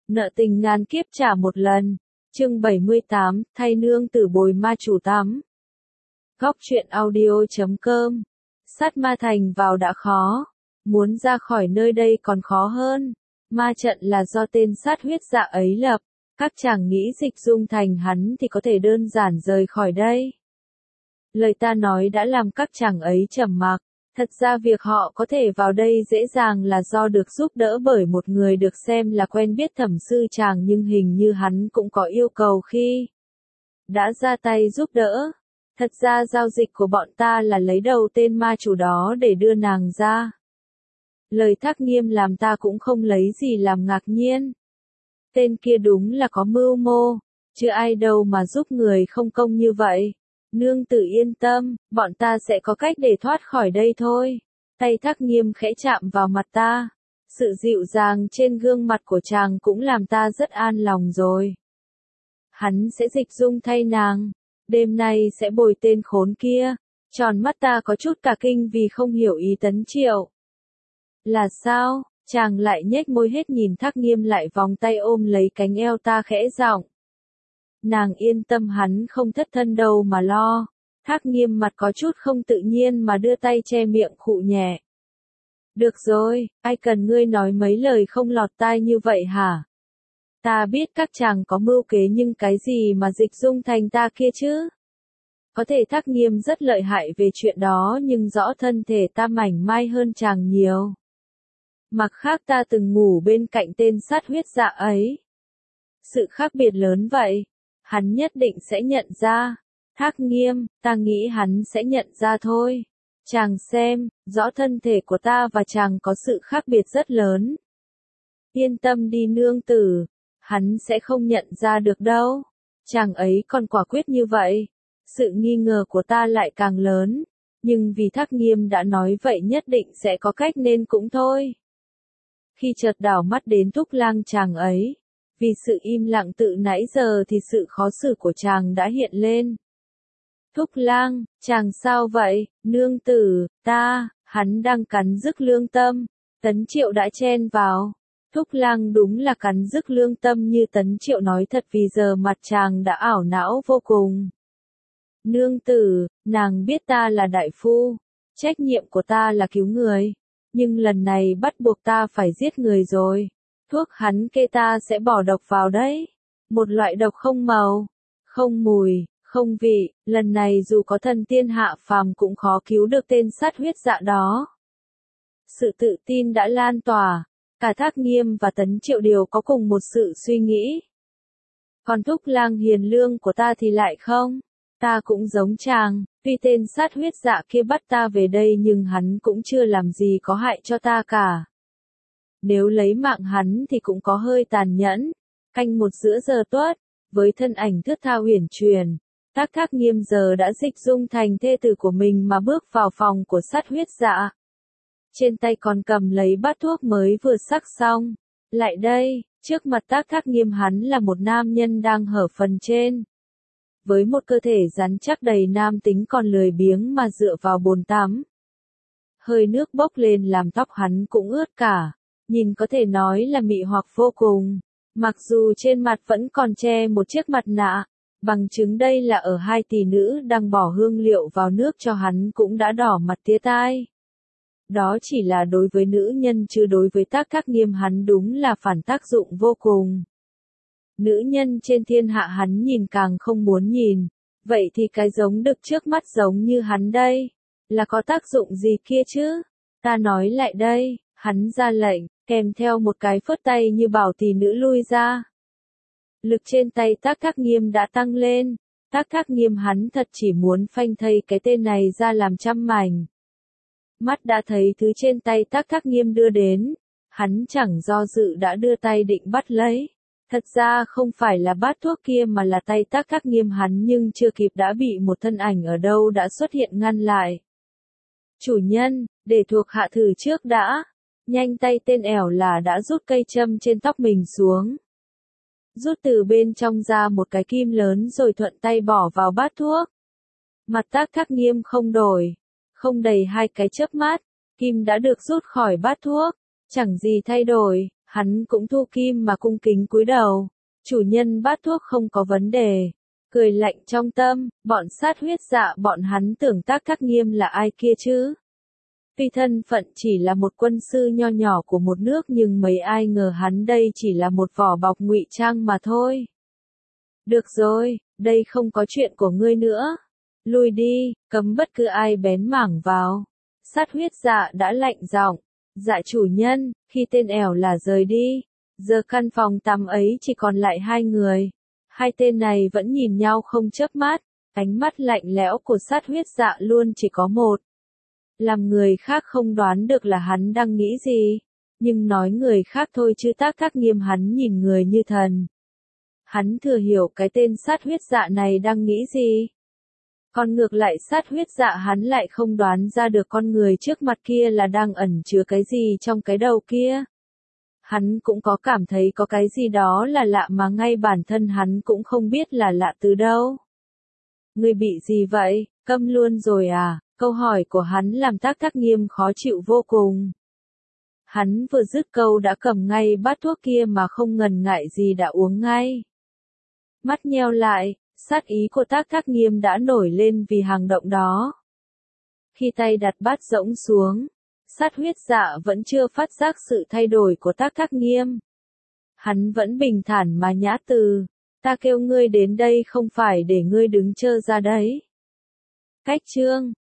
Nợ tình ngàn kiếp trả một lần. Chương 78, thay nương tử bồi ma chủ tắm. Góc truyện audio.com. Sát ma thành vào đã khó, muốn ra khỏi nơi đây còn khó hơn. Ma trận là do tên sát huyết dạ ấy lập, các chàng nghĩ dịch dung thành hắn thì có thể đơn giản rời khỏi đây. Lời ta nói đã làm các chàng ấy trầm mặc. Thật ra việc họ có thể vào đây dễ dàng là do được giúp đỡ bởi một người được xem là quen biết thẩm sư chàng, nhưng hình như hắn cũng có yêu cầu khi đã ra tay giúp đỡ. Thật ra giao dịch của bọn ta là lấy đầu tên ma chủ đó để đưa nàng ra. Lời Thác Nghiêm làm ta cũng không lấy gì làm ngạc nhiên. Tên kia đúng là có mưu mô, chứ ai đâu mà giúp người không công như vậy. Nương tử yên tâm, bọn ta sẽ có cách để thoát khỏi đây thôi. Tay Thác Nghiêm khẽ chạm vào mặt ta. Sự dịu dàng trên gương mặt của chàng cũng làm ta rất an lòng rồi. Hắn sẽ dịch dung thay nàng. Đêm nay sẽ bồi tên khốn kia. Tròn mắt ta có chút cả kinh vì không hiểu ý Tấn Triệu. Là sao? Chàng lại nhếch môi hết nhìn Thác Nghiêm lại vòng tay ôm lấy cánh eo ta khẽ giọng. Nàng yên tâm, hắn không thất thân đâu mà lo. Thác Nghiêm mặt có chút không tự nhiên mà đưa tay che miệng khụ nhẹ. Được rồi, ai cần ngươi nói mấy lời không lọt tai như vậy hả? Ta biết các chàng có mưu kế, nhưng cái gì mà dịch dung thành ta kia chứ? Có thể Thác Nghiêm rất lợi hại về chuyện đó, nhưng rõ thân thể ta mảnh mai hơn chàng nhiều. Mặt khác ta từng ngủ bên cạnh tên sát huyết dạ ấy. Sự khác biệt lớn vậy. Hắn nhất định sẽ nhận ra. Thác Nghiêm, ta nghĩ hắn sẽ nhận ra thôi. Chàng xem, rõ thân thể của ta và chàng có sự khác biệt rất lớn. Yên tâm đi nương tử, hắn sẽ không nhận ra được đâu. Chàng ấy còn quả quyết như vậy. Sự nghi ngờ của ta lại càng lớn. Nhưng vì Thác Nghiêm đã nói vậy nhất định sẽ có cách nên cũng thôi. Khi chợt đảo mắt đến Thúc Lang chàng ấy. Vì sự im lặng từ nãy giờ thì sự khó xử của chàng đã hiện lên. Thúc Lang, chàng sao vậy, nương tử, hắn đang cắn rứt lương tâm. Tấn Triệu đã chen vào. Thúc Lang đúng là cắn rứt lương tâm như Tấn Triệu nói thật, vì giờ mặt chàng đã ảo não vô cùng. Nương tử, nàng biết ta là đại phu. Trách nhiệm của ta là cứu người. Nhưng lần này bắt buộc ta phải giết người rồi. Thuốc hắn kê ta sẽ bỏ độc vào đấy. Một loại độc không màu, không mùi, không vị, lần này dù có thần tiên hạ phàm cũng khó cứu được tên sát huyết dạ đó. Sự tự tin đã lan tỏa, cả Thác Nghiêm và Tấn Triệu đều có cùng một sự suy nghĩ. Còn Thúc Lang hiền lương của ta thì lại không. Ta cũng giống chàng, tuy tên sát huyết dạ kia bắt ta về đây nhưng hắn cũng chưa làm gì có hại cho ta cả. Nếu lấy mạng hắn thì cũng có hơi tàn nhẫn. Canh một giữa giờ tuất, với thân ảnh thướt tha uyển chuyển, Thác Nghiêm giờ đã dịch dung thành thê tử của mình mà bước vào phòng của sát huyết dạ. Trên tay còn cầm lấy bát thuốc mới vừa sắc xong. Lại đây, trước mặt Thác Nghiêm hắn là một nam nhân đang hở phần trên. Với một cơ thể rắn chắc đầy nam tính còn lười biếng mà dựa vào bồn tắm. Hơi nước bốc lên làm tóc hắn cũng ướt cả. Nhìn có thể nói là mị hoặc vô cùng. Mặc dù trên mặt vẫn còn che một chiếc mặt nạ. Bằng chứng đây là ở hai tỷ nữ đang bỏ hương liệu vào nước cho hắn cũng đã đỏ mặt tía tai. Đó chỉ là đối với nữ nhân, chứ đối với Thác Nghiêm hắn đúng là phản tác dụng vô cùng. Nữ nhân trên thiên hạ hắn nhìn càng không muốn nhìn. Vậy thì cái giống đực trước mắt giống như hắn đây, là có tác dụng gì kia chứ? Ta nói lại đây, hắn ra lệnh, kèm theo một cái phất tay như bảo tỷ nữ lui ra. Lực trên tay Thác Nghiêm đã tăng lên. Thác Nghiêm hắn thật chỉ muốn phanh thây cái tên này ra làm trăm mảnh. Mắt đã thấy thứ trên tay Thác Nghiêm đưa đến. Hắn chẳng do dự đã đưa tay định bắt lấy. Thật ra không phải là bát thuốc kia mà là tay Thác Nghiêm hắn, nhưng chưa kịp đã bị một thân ảnh ở đâu đã xuất hiện ngăn lại. Chủ nhân, để thuộc hạ thử trước đã. Nhanh tay tên ẻo là đã rút cây châm trên tóc mình xuống. Rút từ bên trong ra một cái kim lớn rồi thuận tay bỏ vào bát thuốc. Mặt Thác Nghiêm không đổi. Không đầy hai cái chớp mắt, kim đã được rút khỏi bát thuốc. Chẳng gì thay đổi, Hắn cũng thu kim mà cung kính cúi đầu. Chủ nhân bát thuốc không có vấn đề. Cười lạnh trong tâm, bọn sát huyết dạ bọn hắn tưởng Tác Thác Nghiêm là ai kia chứ? Tuy thân phận chỉ là một quân sư nho nhỏ của một nước nhưng mấy ai ngờ hắn đây chỉ là một vỏ bọc ngụy trang mà thôi. Được rồi, đây không có chuyện của ngươi nữa. Lui đi, cấm bất cứ ai bén mảng vào. Sát huyết dạ đã lạnh giọng. Dạ chủ nhân, khi tên ẻo là rời đi. Giờ căn phòng tắm ấy chỉ còn lại hai người. Hai tên này vẫn nhìn nhau không chớp mắt. Ánh mắt lạnh lẽo của sát huyết dạ luôn chỉ có một. Làm người khác không đoán được là hắn đang nghĩ gì. Nhưng nói người khác thôi chứ Tác Thác Nghiêm hắn nhìn người như thần. Hắn thừa hiểu cái tên sát huyết dạ này đang nghĩ gì. Còn ngược lại sát huyết dạ hắn lại không đoán ra được con người trước mặt kia là đang ẩn chứa cái gì trong cái đầu kia. Hắn cũng có cảm thấy có cái gì đó là lạ mà ngay bản thân hắn cũng không biết là lạ từ đâu. Ngươi bị gì vậy, câm luôn rồi à? Câu hỏi của hắn làm Tác Thác Nghiêm khó chịu vô cùng. Hắn vừa dứt câu đã cầm ngay bát thuốc kia mà không ngần ngại gì đã uống ngay. Mắt nheo lại, sát ý của Tác Thác Nghiêm đã nổi lên vì hành động đó. Khi tay đặt bát rỗng xuống, sát huyết dạ vẫn chưa phát giác sự thay đổi của Tác Thác Nghiêm. Hắn vẫn bình thản mà nhã từ, ta kêu ngươi đến đây không phải để ngươi đứng chơ ra đấy. Cách chương